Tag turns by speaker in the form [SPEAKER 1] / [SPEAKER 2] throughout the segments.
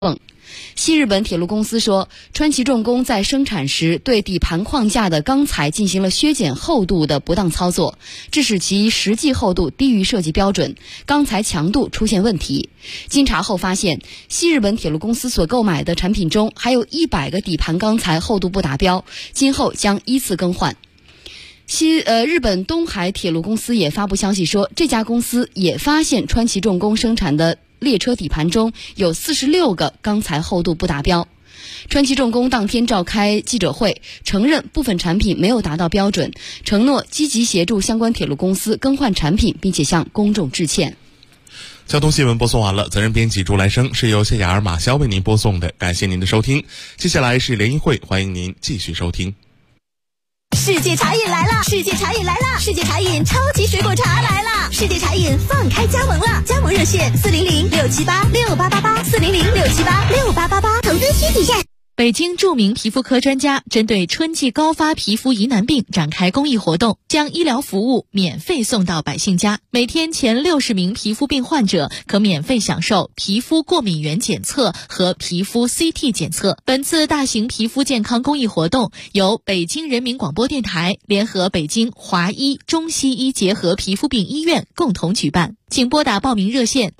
[SPEAKER 1] 西日本铁路公司说，川崎重工在生产时对底盘框架的钢材进行了削减厚度的不当操作，致使其实际厚度低于设计标准，钢材强度出现问题。经查后发现，西日本铁路公司所购买的产品中还有100个底盘钢材厚度不达标，今后将依次更换。日本东海铁路公司也发布消息说，这家公司也发现川崎重工生产的列车底盘中有46个钢材厚度不达标。川崎重工当天召开记者会，承认部分产品没有达到标准，承诺积极协助相关铁路公司更换产品，并且向公众致歉。
[SPEAKER 2] 交通新闻播送完了，责任编辑朱来生，是由谢雅儿、马潇为您播送的，感谢您的收听。接下来是联谊会，欢迎您继续收听。
[SPEAKER 3] 世界茶饮来了！世界茶饮来了！世界茶饮超级水果茶来了！世界茶饮放开加盟了，加盟热线400-678-6888，400-678-6888，投资需体现。
[SPEAKER 4] 北京著名皮肤科专家针对春季高发皮肤疑难病展开公益活动，将医疗服务免费送到百姓家。每天前60名皮肤病患者可免费享受皮肤过敏原检测和皮肤 CT 检测。本次大型皮肤健康公益活动由北京人民广播电台联合北京华医中西医结合皮肤病医院共同举办。请拨打报名热线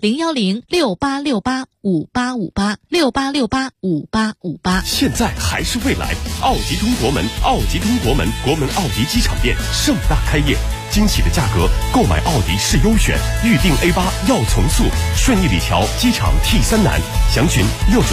[SPEAKER 4] 010-6868-5858，6868-5858。
[SPEAKER 5] 现在还是未来，奥迪通国门，奥迪通国门，国门奥迪机场店盛大开业，惊喜的价格，购买奥迪是优选，预定 A8 要从速，顺义里桥机场 T3南，详询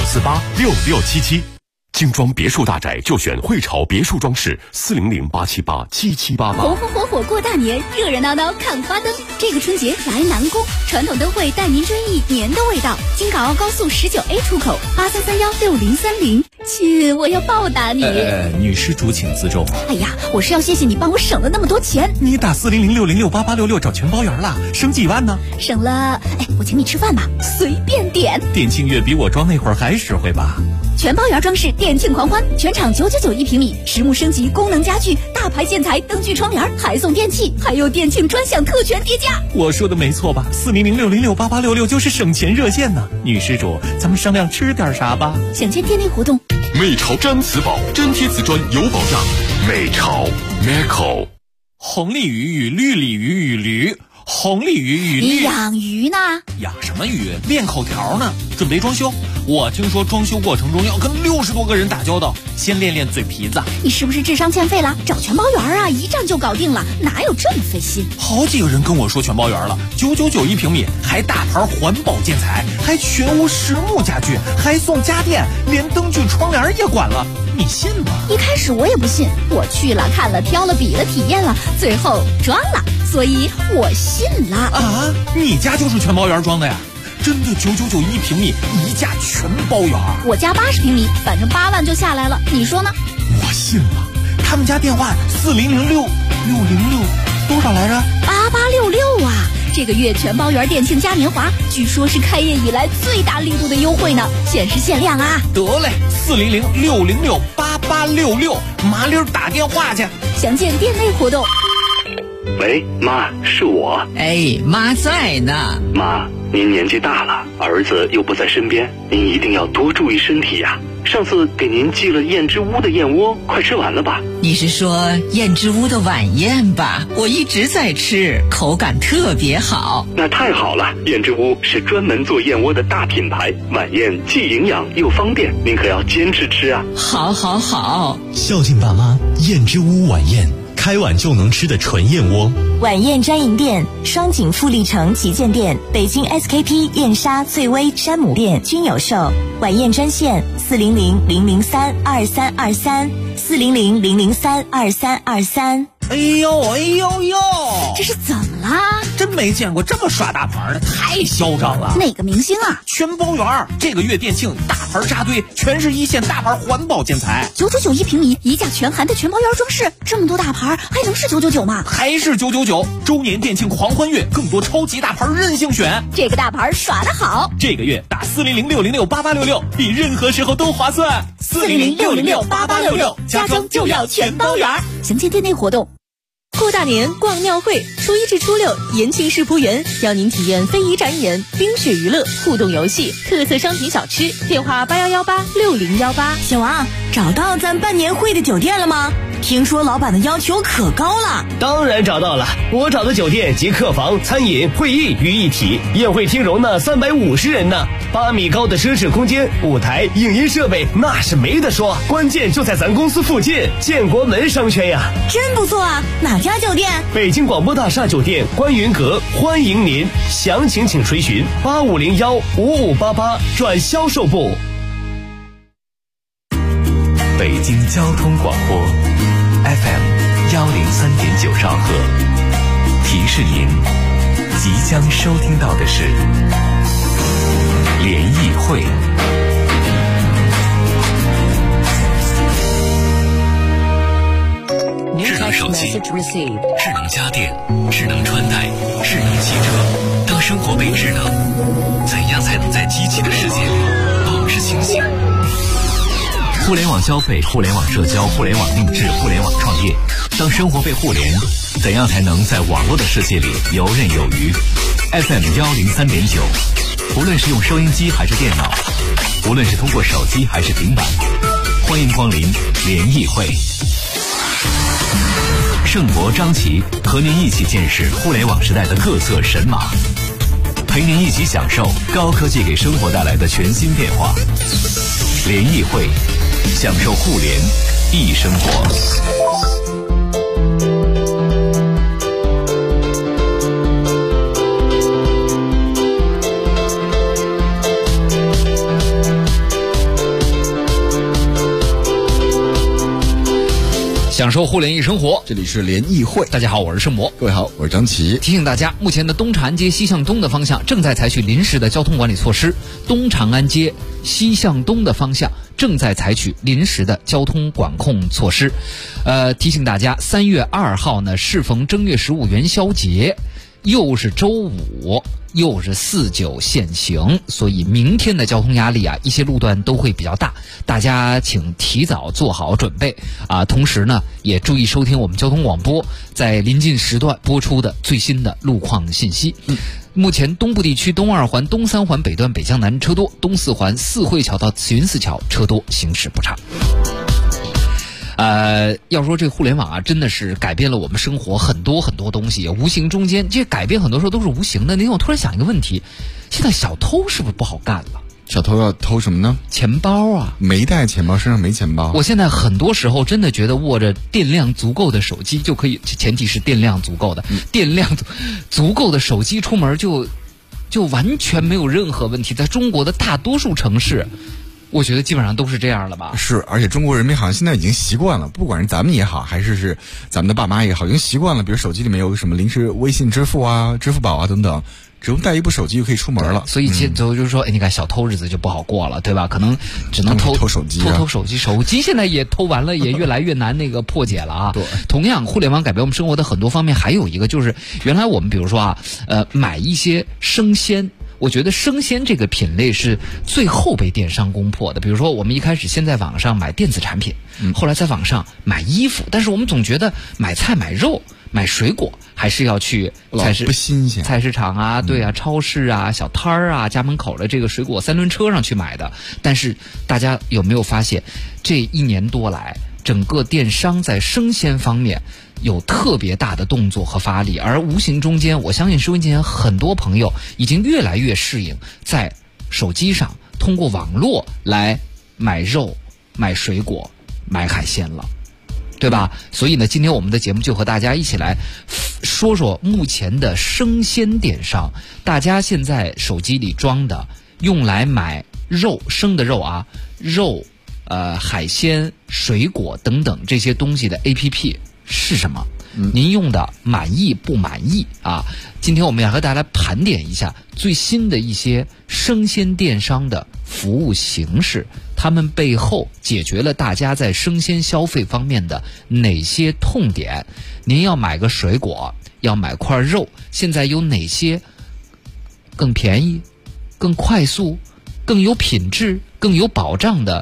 [SPEAKER 5] 69486677。精装别墅大宅就选汇潮别墅装饰，400-878-7788。
[SPEAKER 3] 红红火火过大年，热热闹闹看花灯。这个春节来南宫，传统灯会带您追忆年的味道。京港澳高速19A 出口83316030。亲，我要报答你。
[SPEAKER 6] 女施主请自重。
[SPEAKER 3] 哎呀，我是要谢谢你帮我省了那么多钱。
[SPEAKER 6] 你打400-606-8866找全包圆了，省几万呢？
[SPEAKER 3] 省了，我请你吃饭吧，随便点。
[SPEAKER 6] 店庆月比我装那会儿还实惠吧？
[SPEAKER 3] 全包圆装饰店庆狂欢，全场999一平米，实木升级功能家具，大牌建材灯具窗帘，还送电器，还有店庆专享特权叠加。
[SPEAKER 6] 我说的没错吧？400-606-8866就是省钱热线呢。女施主，咱们商量吃点啥吧？
[SPEAKER 3] 享签店内活动。
[SPEAKER 5] 美潮粘瓷宝，粘贴瓷砖有保障。美潮 Meco。
[SPEAKER 6] 红鲤鱼与绿鲤鱼与驴，红鲤鱼与绿。
[SPEAKER 3] 你养鱼呢？
[SPEAKER 6] 养什么鱼？练口条呢。准备装修，我听说装修过程中要跟60多个人打交道，先练练嘴皮子。
[SPEAKER 3] 你是不是智商欠费了？找全包圆啊，一站就搞定了，哪有这么费心？
[SPEAKER 6] 好几个人跟我说全包圆了，999一平米，还大牌环保建材，还全屋实木家具，还送家电，连灯具窗帘也管了，你信吗？
[SPEAKER 3] 一开始我也不信，我去了看了挑了比了体验了，最后装了，所以我信了。
[SPEAKER 6] 啊，你家就是全包圆装的呀？真的999一平米，一价全包圆。
[SPEAKER 3] 我家80平米，反正8万就下来了，你说呢？
[SPEAKER 6] 我信了。他们家电话4006606多少来着
[SPEAKER 3] ？8866啊！这个月全包圆店庆嘉年华，据说是开业以来最大力度的优惠呢，限时限量啊！
[SPEAKER 6] 得嘞，400-606-8866，麻溜打电话去。
[SPEAKER 3] 详见店内活动。
[SPEAKER 7] 喂，妈，是我。
[SPEAKER 8] 妈在呢。
[SPEAKER 7] 妈，您年纪大了，儿子又不在身边，您一定要多注意身体呀。上次给您寄了燕之屋的燕窝，快吃完了吧？
[SPEAKER 8] 你是说燕之屋的晚宴吧？我一直在吃，口感特别好。
[SPEAKER 7] 那太好了，燕之屋是专门做燕窝的大品牌，晚宴既营养又方便，您可要坚持吃啊。
[SPEAKER 8] 好，
[SPEAKER 9] 孝敬爸妈，燕之屋晚宴，开碗就能吃的纯燕窝。
[SPEAKER 10] 晚宴专营店：双井富力城旗舰店、北京 SKP 燕莎、翠微、山姆店均有售。晚宴专线400-003-2323，400-003-2323。
[SPEAKER 6] 哎呦，
[SPEAKER 3] 这是怎么了？
[SPEAKER 6] 真没见过这么耍大牌的，太嚣张了。
[SPEAKER 3] 哪个明星啊？
[SPEAKER 6] 全包圆，这个月店庆大牌扎堆，全是一线大牌环保建材
[SPEAKER 3] ，999一平米，一价全含的全包圆装饰，这么多大牌还能是999吗？
[SPEAKER 6] 还是999。周年店庆狂欢月，更多超级大牌任性选，
[SPEAKER 3] 这个大牌耍得好。
[SPEAKER 6] 这个月打400-606-8866，比任何时候都划算。
[SPEAKER 3] 400-606-8866，家装就要全包圆。详见店内活动。
[SPEAKER 10] 过大年逛庙会，初一至初六，延庆世仆园邀您体验非遗展演、冰雪娱乐、互动游戏、特色商品小吃。电话81186018。
[SPEAKER 3] 小王，找到咱办年会的酒店了吗？听说老板的要求可高了。
[SPEAKER 11] 当然找到了，我找的酒店集客房、餐饮、会议于一体，宴会厅容纳350人呢，8米高的奢侈空间，舞台、影音设备那是没得说，关键就在咱公司附近，建国门商圈呀。
[SPEAKER 3] 真不错啊，哪家酒店？
[SPEAKER 11] 北京广播大厦酒店观云阁，欢迎您，详情请垂询85015588转销售部。
[SPEAKER 12] 北京交通广播 FM103.9兆赫，提示您即将收听到的是联谊会。智能手机、智能家电、智能穿戴、智能汽车，当生活被智能，怎样才能在机器的世界里保持清醒？互联网消费、互联网社交、互联网定制、互联网创业，当生活被互联，怎样才能在网络的世界里游刃有余？ FM103.9，无论是用收音机还是电脑，无论是通过手机还是平板，欢迎光临联谊会。盛博、张琪和您一起见识互联网时代的各色神马，陪您一起享受高科技给生活带来的全新变化。联谊会，享受互联易生活。
[SPEAKER 13] 享受互联易生活，
[SPEAKER 14] 这里是联谊会。
[SPEAKER 13] 大家好，我是盛博。
[SPEAKER 14] 各位好，我是张琪。
[SPEAKER 13] 提醒大家，目前的东长安街西向东的方向正在采取临时的交通管理措施。东长安街西向东的方向正在采取临时的交通管控措施。提醒大家，3月2号呢，适逢正月15元宵节，又是周五，又是49限行，所以明天的交通压力啊，一些路段都会比较大，大家请提早做好准备啊。同时呢，也注意收听我们交通广播在临近时段播出的最新的路况信息。目前东部地区东2环、东3环北段北向南车多，东4环四惠桥到慈云寺桥车多，行驶不畅。要说这个互联网啊，真的是改变了我们生活很多很多东西，也无形中间这改变很多时候都是无形的。那天我突然想一个问题，现在小偷是不是不好干了？
[SPEAKER 14] 小偷要偷什么呢？
[SPEAKER 13] 钱包啊，
[SPEAKER 14] 没带钱包，身上没钱包。
[SPEAKER 13] 我现在很多时候真的觉得握着电量足够的手机就可以，前提是电量足够的，电量足够的手机出门就完全没有任何问题。在中国的大多数城市，我觉得基本上都是这样了吧。
[SPEAKER 14] 是，而且中国人民好像现在已经习惯了，不管是咱们也好，还是咱们的爸妈也好，已经习惯了。比如手机里面有什么临时微信支付啊、支付宝啊等等，只用带一部手机就可以出门了。
[SPEAKER 13] 所以就是说，你看小偷日子就不好过了，对吧？可能只能偷
[SPEAKER 14] 手机，
[SPEAKER 13] 手机现在也偷完了，也越来越难那个破解了啊。对，同样，互联网改变我们生活的很多方面，还有一个就是原来我们比如说啊，买一些生鲜。我觉得生鲜这个品类是最后被电商攻破的。比如说我们一开始先在网上买电子产品，后来在网上买衣服，但是我们总觉得买菜买肉买水果还是要去
[SPEAKER 14] 不新鲜
[SPEAKER 13] 菜市场啊，对啊，超市啊，小摊儿啊，家门口的这个水果3轮车上去买的。但是大家有没有发现，这1年多来整个电商在生鲜方面有特别大的动作和发力，而无形中间，我相信收音机前很多朋友已经越来越适应在手机上通过网络来买肉、买水果、买海鲜了，对吧？所以呢，今天我们的节目就和大家一起来说说目前的生鲜电商，大家现在手机里装的用来买肉，生的肉啊，肉、海鲜、水果等等这些东西的 APP 是什么？您用的满意不满意啊？今天我们要和大家来盘点一下最新的一些生鲜电商的服务形式，他们背后解决了大家在生鲜消费方面的哪些痛点？您要买个水果，要买块肉，现在有哪些更便宜、更快速、更有品质、更有保障的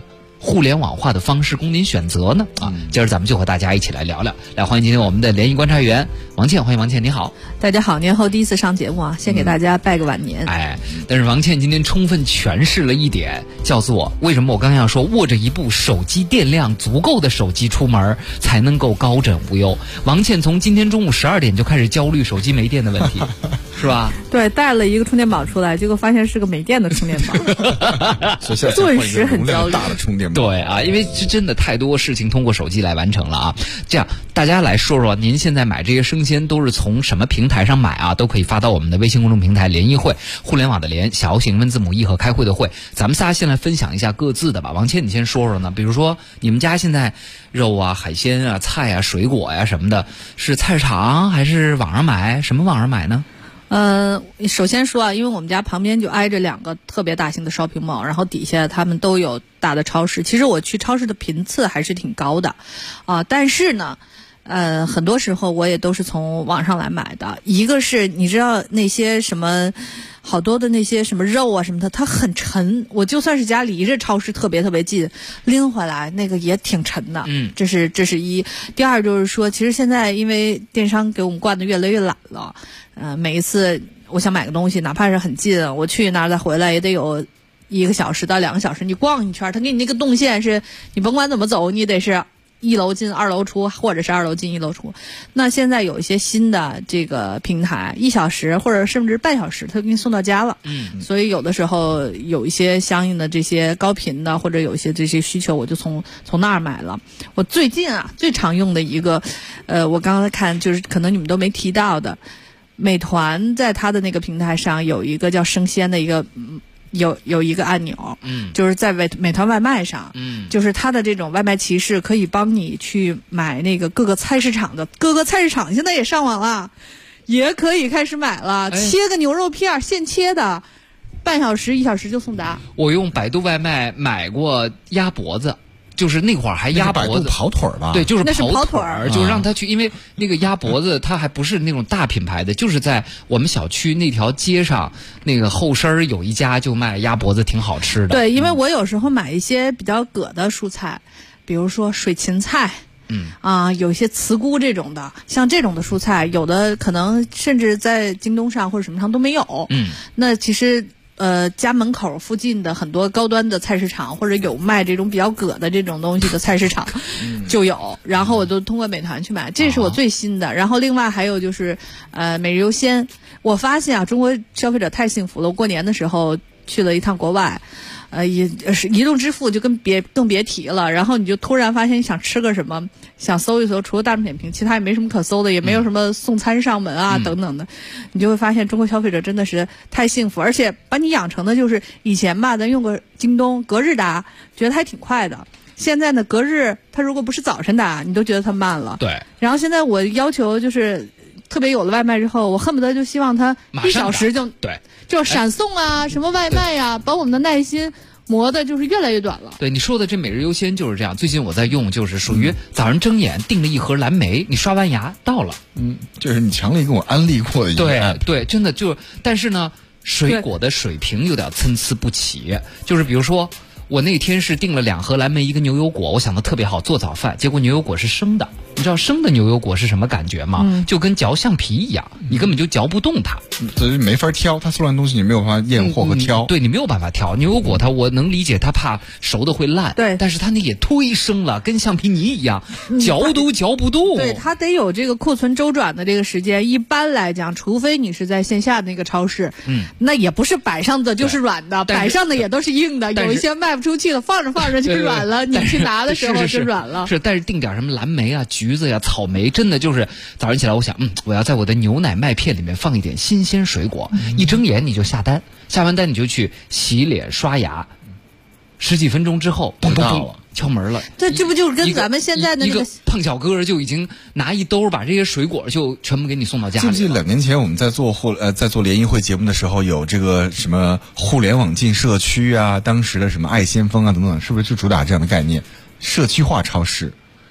[SPEAKER 13] 互联网化的方式供您选择呢？今儿咱们就和大家一起来聊聊。来，欢迎今天我们的联谊观察员王倩，欢迎王倩，你好。
[SPEAKER 15] 大家好，年后第一次上节目啊，先给大家拜个晚年。
[SPEAKER 13] 但是王倩今天充分诠释了一点，叫做为什么我刚刚要说握着一部手机电量足够的手机出门才能够高枕无忧。王倩从今天中午12点就开始焦虑手机没电的问题，是吧？
[SPEAKER 15] 对，带了一个充电宝出来，结果发现是个没电的充电宝，顿时很焦虑。
[SPEAKER 14] 大的充电宝。
[SPEAKER 13] 对啊，因为真的太多事情通过手机来完成了啊。这样，大家来说说，您现在买这些生鲜都是从什么平台上买啊？都可以发到我们的微信公众平台联谊会，互联网的联，小型文字母 E 和开会的会。咱们仨先来分享一下各自的吧。王倩，你先说说呢？比如说你们家现在肉啊、海鲜啊、菜啊、水果呀什么的，是菜市场还是网上买？什么网上买呢？
[SPEAKER 15] 首先说啊，因为我们家旁边就挨着2个特别大型的 shopping mall， 然后底下他们都有大的超市。其实我去超市的频次还是挺高的，但是呢，很多时候我也都是从网上来买的。一个是你知道那些什么，好多的那些什么肉啊什么的，它很沉。我就算是家离着超市特别特别近，拎回来那个也挺沉的。这是一。第二就是说，其实现在因为电商给我们惯得越来越懒了，每一次我想买个东西，哪怕是很近，我去那儿再回来也得有1个小时到2个小时。你逛一圈，他给你那个动线是，你甭管怎么走，你得是1楼进2楼出，或者是2楼进1楼出。那现在有一些新的这个平台，1小时或者甚至半小时，它给你送到家了。所以有的时候有一些相应的这些高频的，或者有一些这些需求，我就从那儿买了。我最近啊最常用的一个，我刚才看就是可能你们都没提到的，美团在它的那个平台上有一个叫生鲜的一个。有一个按钮，就是在美团外卖上，就是它的这种外卖骑士可以帮你去买那个各个菜市场现在也上网了，也可以开始买了，切个牛肉片现切的，半小时1小时就送达。
[SPEAKER 13] 我用百度外卖买过鸭脖子。就是那会儿还鸭脖子
[SPEAKER 14] 跑腿吧？
[SPEAKER 13] 对，就是
[SPEAKER 15] 跑腿儿，
[SPEAKER 13] 就是让他去，因为那个鸭脖子它还不是那种大品牌的，就是在我们小区那条街上那个后身有一家就卖鸭脖子，挺好吃的。
[SPEAKER 15] 对，因为我有时候买一些比较葛的蔬菜，比如说水芹菜，有一些茨菇这种的，像这种的蔬菜，有的可能甚至在京东上或者什么上都没有。那其实。家门口附近的很多高端的菜市场，或者有卖这种比较葛的这种东西的菜市场就有，然后我就通过美团去买，这是我最新的。然后另外还有就是每日优鲜，我发现啊，中国消费者太幸福了。我过年的时候去了一趟国外，也是移动支付就更别提了。然后你就突然发现你想吃个什么，想搜一搜，除了大众点评，其他也没什么可搜的，也没有什么送餐上门啊等等的，你就会发现中国消费者真的是太幸福，而且把你养成的就是以前吧，咱用个京东隔日达，觉得还挺快的。现在呢，隔日它如果不是早晨打，你都觉得它慢了。
[SPEAKER 13] 对。
[SPEAKER 15] 然后现在我要求就是，特别有了外卖之后，我恨不得就希望它1小时就
[SPEAKER 13] 对，
[SPEAKER 15] 就闪送啊，什么外卖呀，把我们的耐心磨的就是越来越短了。
[SPEAKER 13] 对你说的这每日优鲜就是这样，最近我在用，就是属于早上睁眼订了一盒蓝莓，你刷完牙到了。
[SPEAKER 14] 就是你强烈跟我安利过的一个。
[SPEAKER 13] 对，真的就，但是呢，水果的水平有点参差不齐，就是比如说。我那天是订了2盒蓝莓1个牛油果，我想的特别好做早饭，结果牛油果是生的。你知道生的牛油果是什么感觉吗？就跟嚼橡皮一样，你根本就嚼不动它，
[SPEAKER 14] 所以没法挑，它送来的东西你没有办法验货和挑。
[SPEAKER 13] 对，你没有办法挑牛油果，我能理解它怕熟的会烂，
[SPEAKER 15] 对，
[SPEAKER 13] 但是它那也忒生了，跟橡皮泥一样，嚼都嚼不动。
[SPEAKER 15] 对，它得有这个库存周转的这个时间。一般来讲，除非你是在线下的那个超市，那也不是摆上的就是软的，摆上的也都是硬的，有一些卖不出去了，放着就软了，你去拿的时候就软了。
[SPEAKER 13] 但是定点什么蓝莓啊、橘子呀、草莓，真的就是早上起来我想，我要在我的牛奶麦片里面放一点新鲜水果。一睁眼你就下单，下完单你就去洗脸刷牙，10几分钟之后，砰砰砰敲门了。
[SPEAKER 15] 这不就是跟咱们现在的那
[SPEAKER 13] 个胖小哥就已经拿一兜把这些水果就全部给你送到家里了。
[SPEAKER 14] 记不记得2年前我们在做联谊会节目的时候，有这个什么互联网进社区啊，当时的什么爱先锋啊等等，是不是就主打这样的概念？社区化超市。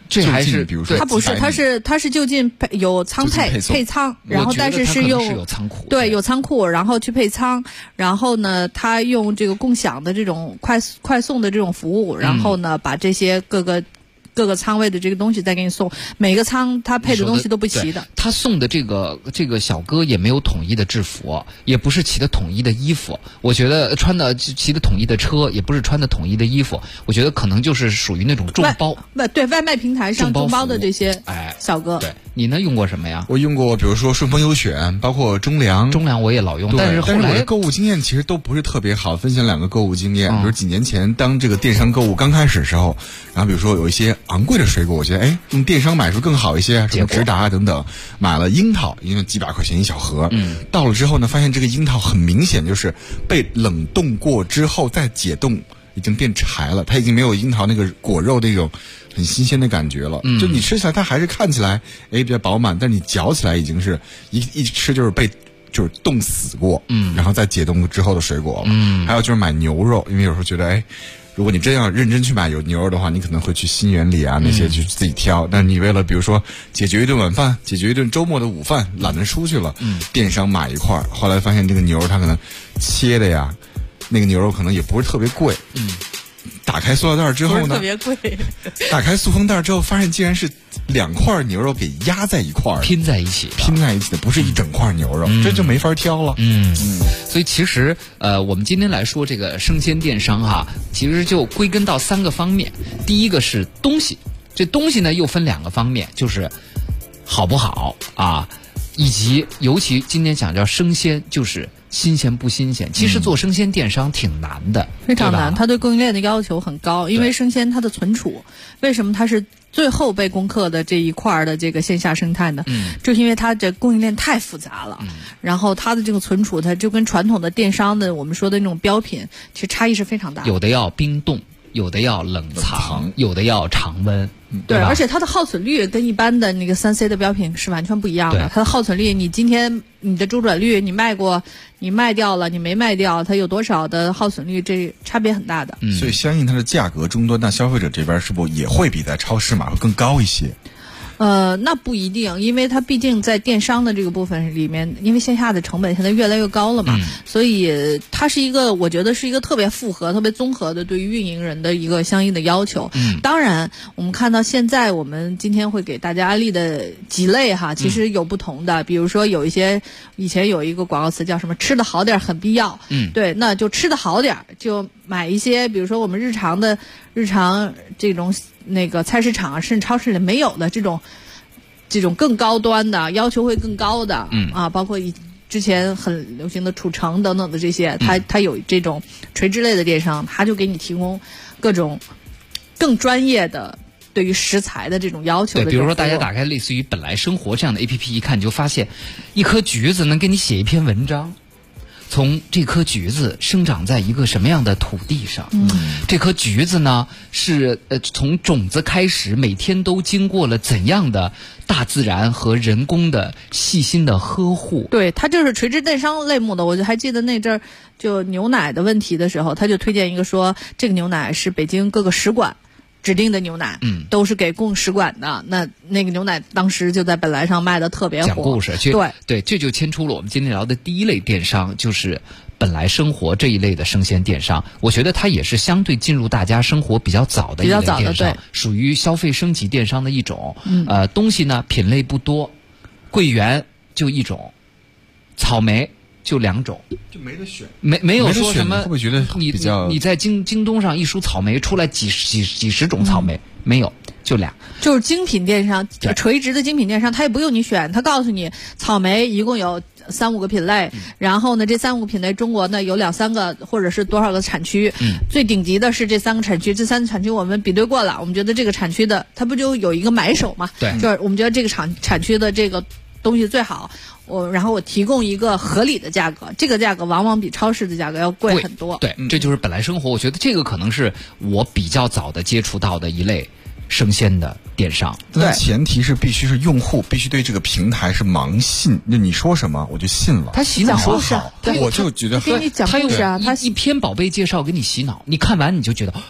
[SPEAKER 13] 这还是
[SPEAKER 14] 比如说
[SPEAKER 15] 它不是，它是就近有仓配仓，然后但是
[SPEAKER 13] 有仓库，
[SPEAKER 15] 对，有仓库，然后去配仓，然后呢，它用这个共享的这种快送的这种服务，然后呢，把这些各个仓位的这个东西再给你送，每个仓它配的东西都不齐的。
[SPEAKER 13] 他送的这个小哥也没有统一的制服，也不是骑的统一的衣服。我觉得骑的统一的车，也不是穿的统一的衣服。我觉得可能就是属于那种众包。
[SPEAKER 15] 对，外卖平台上众包的这些小哥。
[SPEAKER 13] 对，你呢用过什么呀？
[SPEAKER 14] 我用过，比如说顺丰优选，包括中粮
[SPEAKER 13] 我也老用，但是
[SPEAKER 14] 我的购物经验其实都不是特别好。分享2个购物经验，比如几年前当这个电商购物刚开始的时候，然后比如说有一些昂贵的水果，我觉得用电商买是不是更好一些，什么直达等等，买了樱桃，因为几百块钱一小盒，到了之后呢，发现这个樱桃很明显就是被冷冻过之后再解冻，已经变柴了，它已经没有樱桃那个果肉那种很新鲜的感觉了。就你吃起来它还是看起来比较饱满，但你嚼起来已经是一吃就是冻死过，然后再解冻之后的水果了。还有就是买牛肉，因为有时候觉得如果你真要认真去买有牛肉的话，你可能会去新源里啊那些去自己挑。但你为了比如说解决一顿晚饭，解决一顿周末的午饭，懒得出去了，电商买一块，后来发现这个牛肉它可能切的呀，那个牛肉可能也不是特别贵。打开塑料袋之后呢，
[SPEAKER 15] 特别贵。
[SPEAKER 14] 打开塑封袋之后，发现竟然是2块牛肉给压在一块，
[SPEAKER 13] 拼在一起
[SPEAKER 14] 的，不是一整块牛肉，这就没法挑了。
[SPEAKER 13] 所以其实我们今天来说这个生鲜电商哈，其实就归根到3个方面。第一个是东西，这东西呢又分2个方面，就是好不好啊，以及尤其今天讲叫生鲜，就是新鲜不新鲜。其实做生鲜电商挺难的，
[SPEAKER 15] 非常难，它对供应链的要求很高，因为生鲜它的存储，为什么它是最后被攻克的这一块的这个线下生态呢？就是因为它这供应链太复杂了，然后它的这个存储，它就跟传统的电商的我们说的那种标品，其实差异是非常大的。
[SPEAKER 13] 有的要冰冻，有的要冷藏，有的要常温。
[SPEAKER 15] 对，而且它的耗损率跟一般的那个3C 的标品是完全不一样的。它的耗损率，你今天你的周转率，你卖掉了，你没卖掉，它有多少的耗损率，这差别很大的。
[SPEAKER 14] 所以相应它的价格终端，那消费者这边是不是也会比在超市买会更高一些？
[SPEAKER 15] 那不一定，因为它毕竟在电商的这个部分里面，因为线下的成本现在越来越高了嘛，所以它是一个，我觉得是一个特别复合、特别综合的对于运营人的一个相应的要求。当然，我们看到现在我们今天会给大家安利的几类哈，其实有不同的，比如说有一些以前有一个广告词叫什么"吃得好点很必要"，对，那就吃得好点，就买一些，比如说我们日常这种那个菜市场甚至超市里没有的这种更高端的要求会更高的，包括之前很流行的储成等等的这些，它有这种垂直类的电商，它就给你提供各种更专业的对于食材的这种要求的。
[SPEAKER 13] 对，比如说大家打开类似于本来生活这样的 APP 一看，你就发现一颗橘子能给你写一篇文章。从这颗橘子生长在一个什么样的土地上？这颗橘子呢是从种子开始，每天都经过了怎样的大自然和人工的细心的呵护？
[SPEAKER 15] 对，它就是垂直电商类目的。我就还记得那阵儿就牛奶的问题的时候，他就推荐一个说，这个牛奶是北京各个使馆指定的牛奶，都是给供使馆的。那个牛奶当时就在本来上卖的特别火。
[SPEAKER 13] 讲故事，对，这就牵出了我们今天聊的第一类电商，就是本来生活这一类的生鲜电商。我觉得它也是相对进入大家生活比较早的一类电商，属于消费升级电商的一种。东西呢品类不多，桂圆就一种，草莓就2种，
[SPEAKER 14] 就没得选，
[SPEAKER 13] 没有说什么。
[SPEAKER 14] 会不会觉得
[SPEAKER 13] 你在京东上一输草莓出来几十种草莓，没有，就2。
[SPEAKER 15] 就是精品电商，垂直的精品电商，它也不用你选，它告诉你草莓一共有3-5个品类，然后呢这3-5个品类中国呢有2-3个或者是多少个产区，最顶级的是这3个产区，这3个产区我们比对过了，我们觉得这个产区的它不就有一个买手嘛？
[SPEAKER 13] 对，
[SPEAKER 15] 就是我们觉得这个产区的这个东西最好。然后我提供一个合理的价格，这个价格往往比超市的价格要贵很多。
[SPEAKER 13] 对，这就是本来生活。我觉得这个可能是我比较早的接触到的一类生鲜的电商。
[SPEAKER 14] 但前提是必须是用户必须对这个平台是盲信，就你说什么我就信了。
[SPEAKER 13] 他洗脑
[SPEAKER 14] 说好，我就觉得
[SPEAKER 15] 给你讲故事啊，
[SPEAKER 13] 他一篇宝贝介绍给你洗脑，你看完你就觉得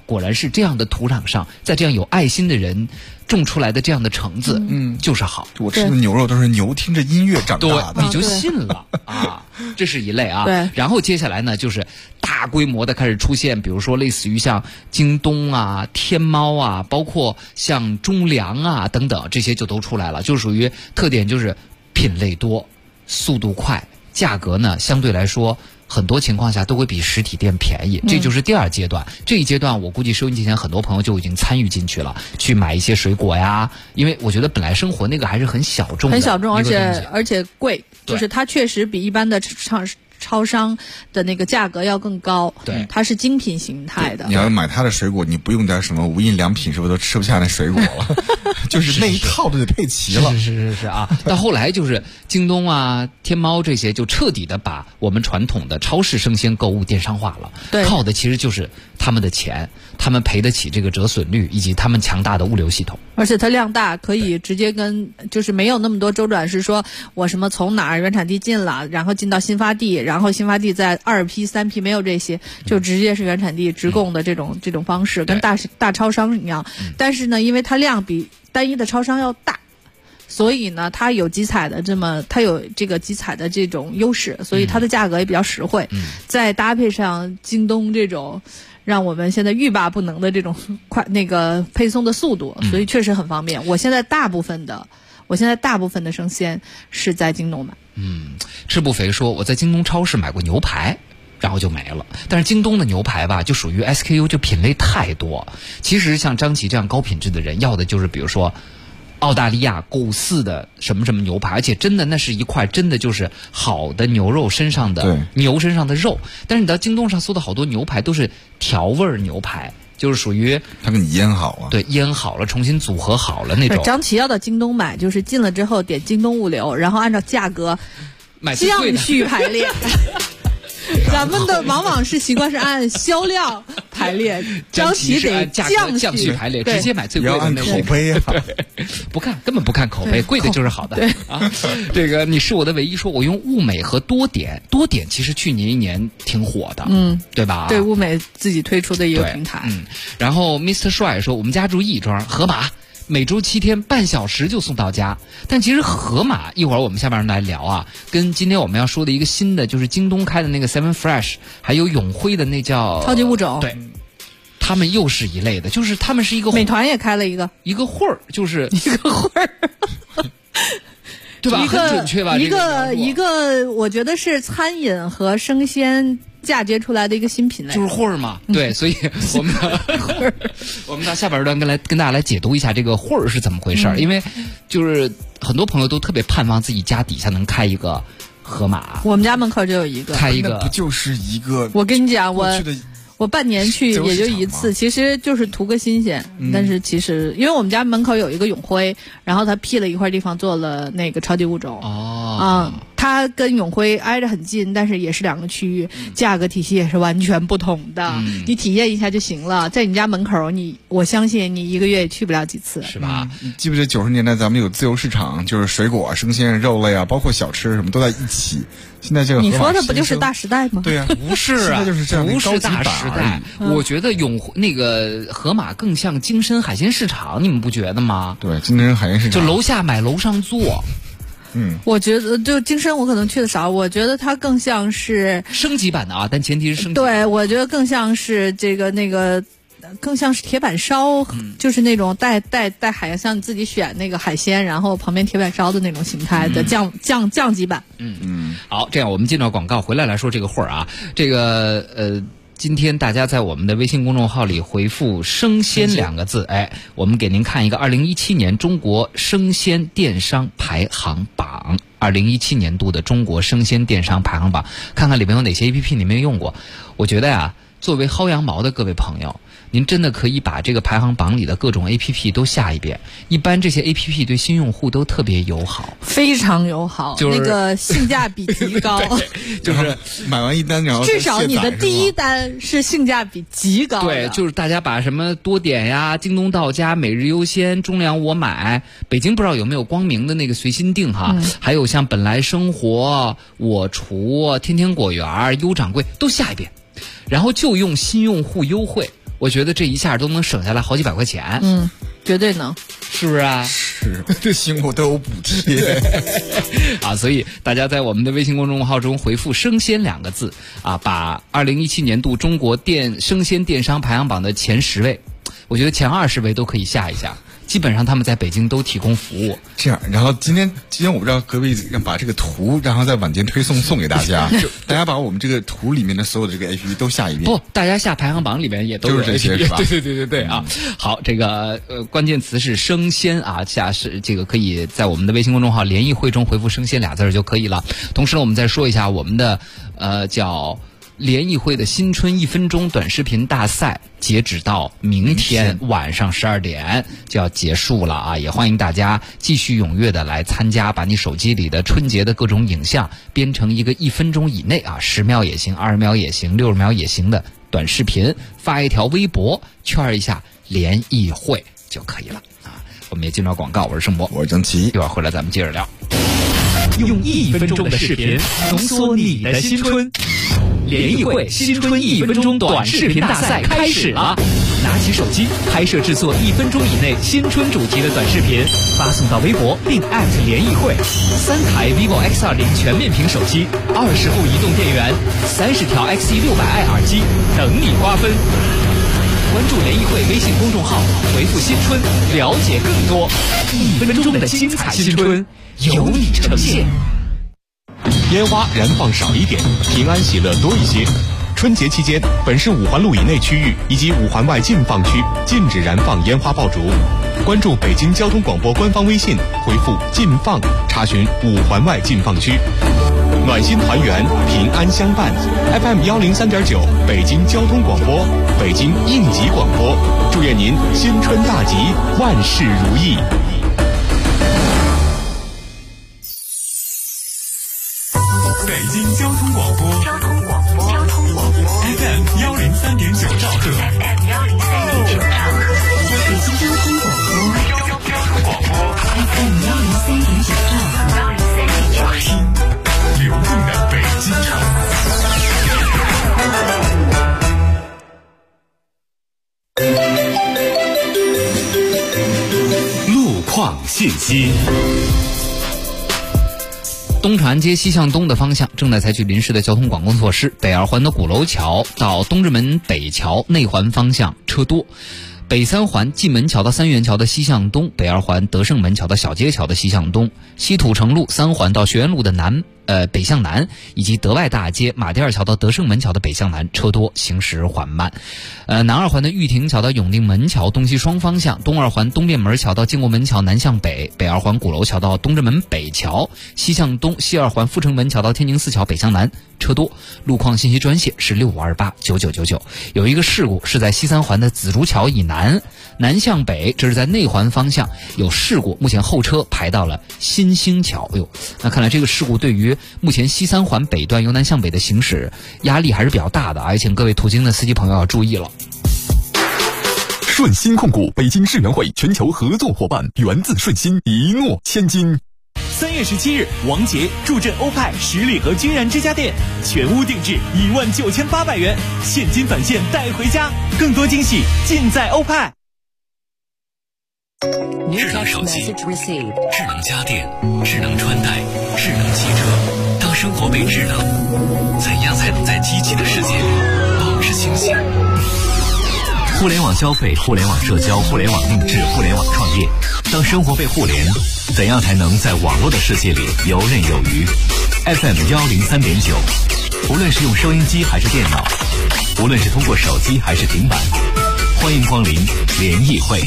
[SPEAKER 13] 果然是这样的土壤上，在这样有爱心的人种出来的这样的橙子，就是好。
[SPEAKER 14] 我吃的牛肉都是牛听着音乐长大的，
[SPEAKER 13] 你就信了啊。这是一类啊。
[SPEAKER 15] 对。
[SPEAKER 13] 然后接下来呢，就是大规模的开始出现，比如说类似于像京东啊、天猫啊，包括像中粮啊等等，这些就都出来了，就属于特点就是品类多、速度快，价格呢相对来说很多情况下都会比实体店便宜，这就是第二阶段。这一阶段我估计收音机前很多朋友就已经参与进去了，去买一些水果呀，因为我觉得本来生活那个还是很小众的，
[SPEAKER 15] 很小众，而且贵，就是它确实比一般的超商的那个价格要更高，
[SPEAKER 13] 对，
[SPEAKER 15] 它是精品形态的。
[SPEAKER 14] 你要买它的水果，你不用点什么无印良品，是不是都吃不下那水果了？就是那一套都得配齐了。
[SPEAKER 13] 是啊。到后来就是京东啊、天猫这些，就彻底的把我们传统的超市生鲜购物电商化了。
[SPEAKER 15] 对，
[SPEAKER 13] 靠的其实就是他们的钱，他们赔得起这个折损率，以及他们强大的物流系统。
[SPEAKER 15] 而且它量大，可以直接就是没有那么多周转，是说我什么从哪儿原产地进了，然后进到新发地，然后新发地再2批、3批，没有这些，就直接是原产地直供的这种方式，跟大超商一样。但是呢，因为它量比单一的超商要大，所以呢，它有集采的它有这个集采的这种优势，所以它的价格也比较实惠。再搭配上京东这种让我们现在欲罢不能的这种配送的速度，所以确实很方便。我现在大部分的生鲜是在京东买。
[SPEAKER 13] 吃不肥说我在京东超市买过牛排，然后就没了。但是京东的牛排吧，就属于 SKU， 就品类太多。其实像张琪这样高品质的人，要的就是比如说澳大利亚狗饲的什么什么牛排，而且真的那是一块真的就是好的牛肉身上的牛身上的肉。但是你到京东上搜的好多牛排都是调味牛排，就是属于
[SPEAKER 14] 他给你腌好啊，
[SPEAKER 13] 对，腌好了，重新组合好了那种。
[SPEAKER 15] 张琪要到京东买，就是进了之后点京东物流，然后按照价格降序排列。咱们的往往是习惯是按销量排列，张琪得
[SPEAKER 13] 降序排列，直接买最贵的那
[SPEAKER 14] 口碑啊。
[SPEAKER 13] 根本不看口碑，贵的就是好的啊。这个你是我的唯一说，我用物美和多点其实去年1年挺火的，对吧？
[SPEAKER 15] 对，物美自己推出的一个平台。
[SPEAKER 13] 然后 Mr. 帅说，我们家住亦庄，盒马每周7天，半小时就送到家。但其实盒马一会儿我们下面来聊啊，跟今天我们要说的一个新的，就是京东开的那个 Seven Fresh， 还有永辉的那叫
[SPEAKER 15] 超级物种，
[SPEAKER 13] 对，他们又是一类的，就是他们是一个
[SPEAKER 15] 美团也开了一个
[SPEAKER 13] 会儿，就是
[SPEAKER 15] 一个会儿。
[SPEAKER 13] 对吧？很准确吧？
[SPEAKER 15] 一个，我觉得是餐饮和生鲜嫁接出来的一个新品类，
[SPEAKER 13] 就是会儿嘛。对，所以我们到下半段跟大家来解读一下这个会儿是怎么回事。因为就是很多朋友都特别盼望自己家底下能开一个盒马，
[SPEAKER 15] 我们家门口就有一个，
[SPEAKER 13] 开一个
[SPEAKER 14] 不就是一个？
[SPEAKER 15] 我跟你讲，我半年去也就一次，其实就是图个新鲜。但是其实因为我们家门口有一个永辉，然后他辟了一块地方做了那个超级物种。它跟永辉挨着很近，但是也是2个区域，价格体系也是完全不同的。你体验一下就行了，在你家门口，我相信你1个月也去不了几次，
[SPEAKER 13] 是吧？
[SPEAKER 14] 记不记得90年代咱们有自由市场，就是水果、生鲜、肉类啊，包括小吃什么都在一起。现在这个
[SPEAKER 15] 你说的不就是大时代吗？
[SPEAKER 14] 对呀，
[SPEAKER 13] 不是啊，
[SPEAKER 14] 现在就是这样，
[SPEAKER 13] 不是大时代。我觉得那个盒马更像京深海鲜市场，你们不觉得吗？
[SPEAKER 14] 对，京深海鲜市场
[SPEAKER 13] 就楼下买楼上做。
[SPEAKER 15] 我觉得就京深我可能去的少，我觉得它更像是
[SPEAKER 13] 升级版的啊，但前提是升级。
[SPEAKER 15] 对，我觉得更像是更像是铁板烧，就是那种带海鲜，像你自己选那个海鲜，然后旁边铁板烧的那种形态的降级版。
[SPEAKER 13] 好，这样我们进到广告回来说这个会儿啊，这个今天大家在我们的微信公众号里回复生鲜2个字，我们给您看一个2017年中国生鲜电商排行榜，2017年度的中国生鲜电商排行榜，看看里面有哪些 APP 你没有用过。我觉得呀，作为薅羊毛的各位朋友，您真的可以把这个排行榜里的各种 APP 都下一遍。一般这些 APP 对新用户都特别友好，
[SPEAKER 15] 非常友好，
[SPEAKER 13] 就是
[SPEAKER 15] 那个性价比极高。
[SPEAKER 14] 就是买完一单，然后
[SPEAKER 15] 至少你的第一单是性价比极高的。
[SPEAKER 13] 对，就是大家把什么多点呀、京东到家、每日优先、中粮我买，北京不知道有没有光明的那个随心订哈，还有像本来生活、我厨、天天果园、优掌柜都下一遍，然后就用新用户优惠。 我觉得这一下都能省下来好几百块钱。
[SPEAKER 15] 绝对能，
[SPEAKER 13] 是不是啊？
[SPEAKER 14] 是，这辛苦都有补贴
[SPEAKER 13] 啊！所以大家在我们的微信公众号中回复"生鲜"2个字啊，把2017年度中国生鲜电商排行榜的前10位，我觉得前20位都可以下一下。基本上他们在北京都提供服务。
[SPEAKER 14] 这样，然后今天我不知道各位让把这个图，然后在晚间推送给大家，大家把我们这个图里面的所有的这个 APP 都下一遍。
[SPEAKER 13] 不，大家下排行榜里面也都有 APP，
[SPEAKER 14] 就是这些，是吧？
[SPEAKER 13] 对啊。好，这个关键词是生鲜啊，下是这个可以在我们的微信公众号联谊会中回复"生鲜"俩字就可以了。同时呢，我们再说一下我们的叫联谊会的新春1分钟短视频大赛，截止到明天晚上12点就要结束了啊！也欢迎大家继续踊跃的来参加，把你手机里的春节的各种影像编成一个1分钟以内啊，10秒也行，20秒也行，60秒也行的短视频，发一条微博圈一下联谊会就可以了啊！我们也进入广告，我是盛博，
[SPEAKER 14] 我是张琪，
[SPEAKER 13] 一会儿回来咱们接着聊。
[SPEAKER 16] 用1分钟的视频浓缩你的新春。联谊会新春1分钟短视频大赛开始了！拿起手机拍摄制作1分钟以内新春主题的短视频，发送到微博并@联谊会。3台 vivo X20全面屏手机，20户移动电源，30条 XE600i 耳机等你瓜分。关注联谊会微信公众号，回复"新春"了解更多。1分钟的精彩新春由你呈现。
[SPEAKER 5] 烟花燃放少一点，平安喜乐多一些。春节期间，本市5环路以内区域以及5环外禁放区禁止燃放烟花爆竹。关注北京交通广播官方微信，回复"禁放"查询5环外禁放区。暖心团圆，平安相伴。FM 103.9，北京交通广播，北京应急广播，祝愿您新春大吉，万事如意。
[SPEAKER 16] 北京交通广播，FM 103.9兆赫。北京交通广播，FM 103.9兆赫。听流动的北京城。
[SPEAKER 5] 路况信息。
[SPEAKER 13] 东长安街西向东的方向正在采取临时的交通管控措施，北二环的鼓楼桥到东直门北桥内环方向车多，北三环蓟门桥到三元桥的西向东，北二环德胜门桥到小街桥的西向东，西土城路3环到学院路的北向南，以及德外大街马甸二桥到德胜门桥的北向南车多，行驶缓慢。南二环的玉亭桥到永定门桥东西双方向，东二环东便门桥到建国门桥南向北，北二环鼓楼桥到东直门北桥西向东，西二环阜成门桥到天宁寺桥北向南车多。路况信息专线是65289999。有一个事故是在西三环的紫竹桥以南向北，这是在内环方向有事故，目前后车排到了新兴桥。那看来这个事故对于目前西三环北段由南向北的行驶压力还是比较大的啊，也请各位途经的司机朋友要注意了。
[SPEAKER 5] 顺鑫控股北京世园会全球合作伙伴，源自顺鑫，一诺千金。
[SPEAKER 16] 3月17日，王杰助阵欧派十里河君然之家店，全屋定制19800元，现金返现带回家，更多惊喜尽在欧派。
[SPEAKER 12] 智能手机、智能家电、智能穿戴、智能汽车，当生活被智能，怎样才能在机器的世界里保持清醒？互联网消费、互联网社交、互联网定制、互联网创业，当生活被互联，怎样才能在网络的世界里游刃有余？ FM 103.9，无论是用收音机还是电脑，无论是通过手机还是平板，欢迎光临联谊会。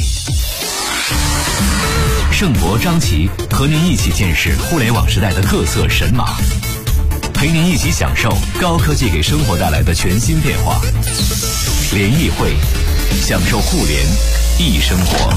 [SPEAKER 12] 盛博、张琪和您一起见识互联网时代的特色神马，陪您一起享受高科技给生活带来的全新变化。联谊会，享受互联易生活。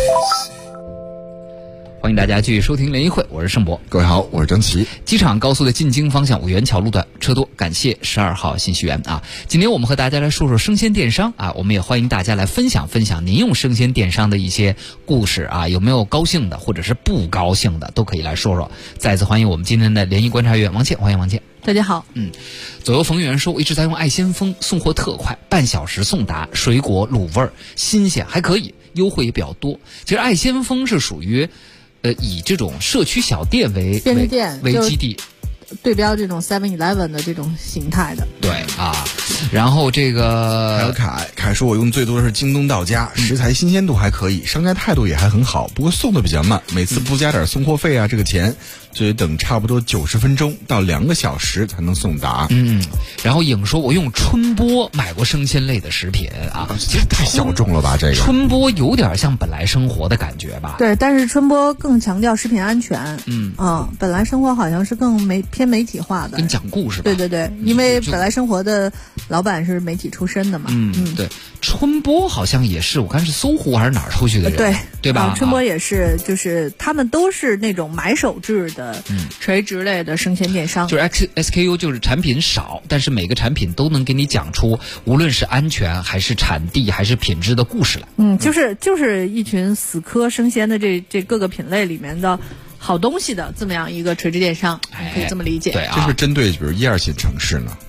[SPEAKER 13] 欢迎大家继续收听联谊会，我是盛博。
[SPEAKER 14] 各位好，我是张琪。
[SPEAKER 13] 机场高速的进京方向五元桥路段车多，感谢12号信息源啊。今天我们和大家来说说生鲜电商啊，我们也欢迎大家来分享您用生鲜电商的一些故事啊，有没有高兴的或者是不高兴的，都可以来说说。再次欢迎我们今天的联谊观察员王倩，欢迎王倩。
[SPEAKER 15] 大家好。
[SPEAKER 13] 左右逢源说，我一直在用爱先锋，送货特快，半小时送达，水果卤味儿新鲜，还可以，优惠也比较多。其实爱先锋是属于，以这种社区小店为
[SPEAKER 15] 便利店
[SPEAKER 13] 为基地，
[SPEAKER 15] 对标这种 7-Eleven 的这种形态的。
[SPEAKER 13] 对啊，然后这个
[SPEAKER 14] 还有凯说，我用最多的是京东到家，食材新鲜度还可以，商家态度也还很好，不过送的比较慢，每次不加点送货费啊，这个钱就得等差不多90分钟到2个小时才能送达。
[SPEAKER 13] 然后颖说，我用春波买过生鲜类的食品啊，
[SPEAKER 14] 其实太小众了吧？这个
[SPEAKER 13] 春波有点像本来生活的感觉吧？
[SPEAKER 15] 对，但是春波更强调食品安全。本来生活好像是更偏媒体化的，
[SPEAKER 13] 跟讲故事吧。
[SPEAKER 15] 对，因为本来生活的老板是媒体出身的嘛。
[SPEAKER 13] 对，春波好像也是，我看是搜狐还是哪儿出去的人，对吧？
[SPEAKER 15] 春波也是，就是他们都是那种买手制的垂直类的生鲜电商。
[SPEAKER 13] 就是 SKU 就是产品少，但是每个产品都能给你讲出无论是安全还是产地还是品质的故事来。
[SPEAKER 15] 就是一群死磕生鲜的这各个品类里面的好东西的这么样一个垂直电商，可以这么理解。
[SPEAKER 13] 对啊，
[SPEAKER 14] 这是针对比如1、2线城市呢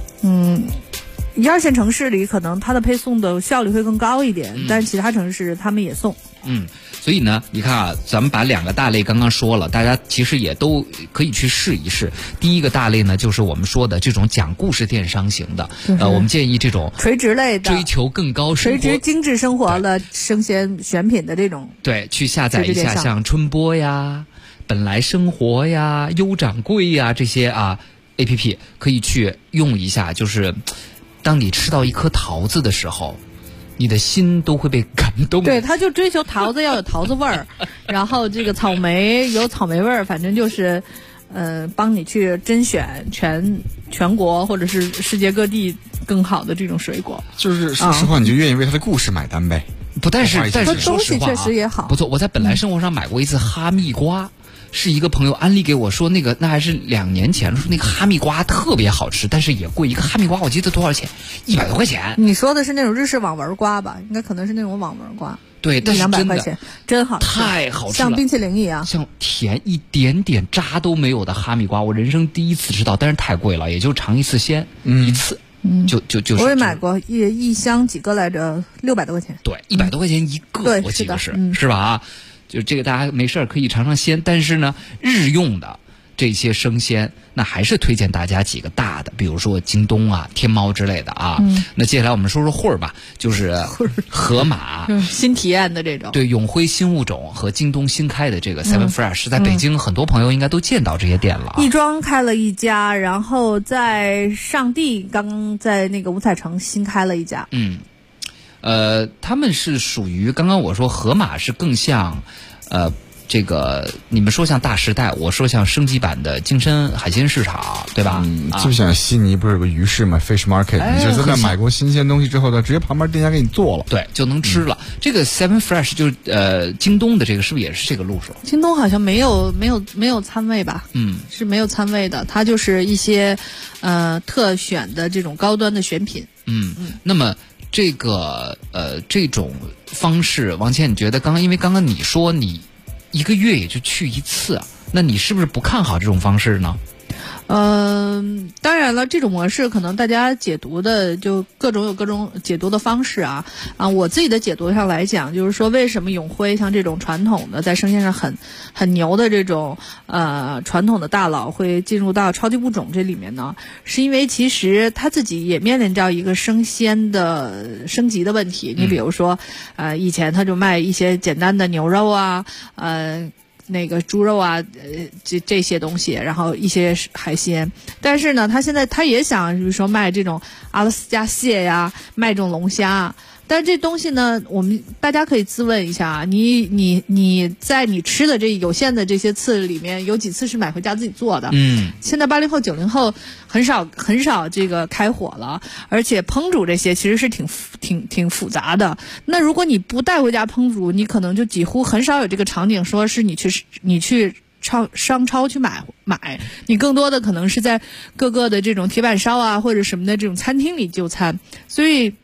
[SPEAKER 15] ？1、2线城市里可能它的配送的效率会更高一点，但是其他城市他们也送。
[SPEAKER 13] 所以呢，你看啊，咱们把2个大类刚刚说了，大家其实也都可以去试一试。第一个大类呢，就是我们说的这种讲故事电商型的，我们建议这种
[SPEAKER 15] 垂直类的，
[SPEAKER 13] 追求更高生活、
[SPEAKER 15] 垂直精致生活的生鲜选品的这种，
[SPEAKER 13] 对，去下载一下像春波呀、本来生活呀、优掌柜呀这些APP 可以去用一下，就是当你吃到一颗桃子的时候，你的心都会被感动。
[SPEAKER 15] 对，他就追求桃子要有桃子味儿，然后这个草莓有草莓味儿，反正就是帮你去甄选全国或者是世界各地更好的这种水果。
[SPEAKER 14] 就是说实话，你就愿意为他的故事买单呗。
[SPEAKER 13] 但是
[SPEAKER 15] 东西确实也好，
[SPEAKER 13] 不错。我在本来生活上买过一次哈密瓜。是一个朋友安利给我说，那还是2年前，说那个哈密瓜特别好吃，但是也贵，一个哈密瓜我记得多少钱，100多块钱。
[SPEAKER 15] 你说的是那种日式网纹瓜吧？应该可能是那种网纹瓜。
[SPEAKER 13] 对，但是
[SPEAKER 15] 200块钱真好吃，
[SPEAKER 13] 太好吃了，
[SPEAKER 15] 像冰淇淋一样，
[SPEAKER 13] 像甜一点点渣都没有的哈密瓜，我人生第一次知道，但是太贵了，也就尝一次鲜，一次。就
[SPEAKER 15] 我也买过一箱几个来着，600多块钱。
[SPEAKER 13] 对，100多块钱一个，我记得是吧？就这个大家没事可以尝尝鲜，但是呢，日用的这些生鲜，那还是推荐大家几个大的，比如说京东啊、天猫之类的啊。那接下来我们说说会儿吧，就是盒马
[SPEAKER 15] 新体验的这种，
[SPEAKER 13] 对，永辉新物种和京东新开的这个 Seven Fresh，在北京很多朋友应该都见到这些店了。
[SPEAKER 15] 亦庄开了一家，然后在上地刚在那个五彩城新开了一家。
[SPEAKER 13] 他们是属于刚刚我说盒马是更像，这个你们说像大时代，我说像升级版的京深海鲜市场，对吧？
[SPEAKER 14] 就像悉尼不是有个鱼市嘛 ，Fish Market，你就在那买过新鲜东西之后呢，直接旁边店家给你做了，
[SPEAKER 13] 对，就能吃了。这个 Seven Fresh 就是京东的这个是不是也是这个路数？
[SPEAKER 15] 京东好像没有餐位吧？是没有餐位的，它就是一些特选的这种高端的选品。
[SPEAKER 13] 那么。这个这种方式，王倩，你觉得因为刚刚你说你1个月也就去1次，那你是不是不看好这种方式呢？
[SPEAKER 15] 当然了，这种模式可能大家解读的就各种解读的方式啊。我自己的解读上来讲，就是说为什么永辉像这种传统的在生鲜上很牛的这种传统的大佬会进入到超级物种这里面呢？是因为其实他自己也面临着一个生鲜的升级的问题。你比如说，以前他就卖一些简单的牛肉啊，那个猪肉啊，这些东西，然后一些海鲜，但是呢，他现在他也想，比如说卖这种阿拉斯加蟹呀，卖这种龙虾。但是这东西呢，我们大家可以自问一下，你在你吃的这有限的这些次里面，有几次是买回家自己做的？现在80后、90后很少这个开火了，而且烹煮这些其实是挺复杂的。那如果你不带回家烹煮，你可能就几乎很少有这个场景，说是你去商超去买，你更多的可能是在各个的这种铁板烧啊或者什么的这种餐厅里就餐，所以。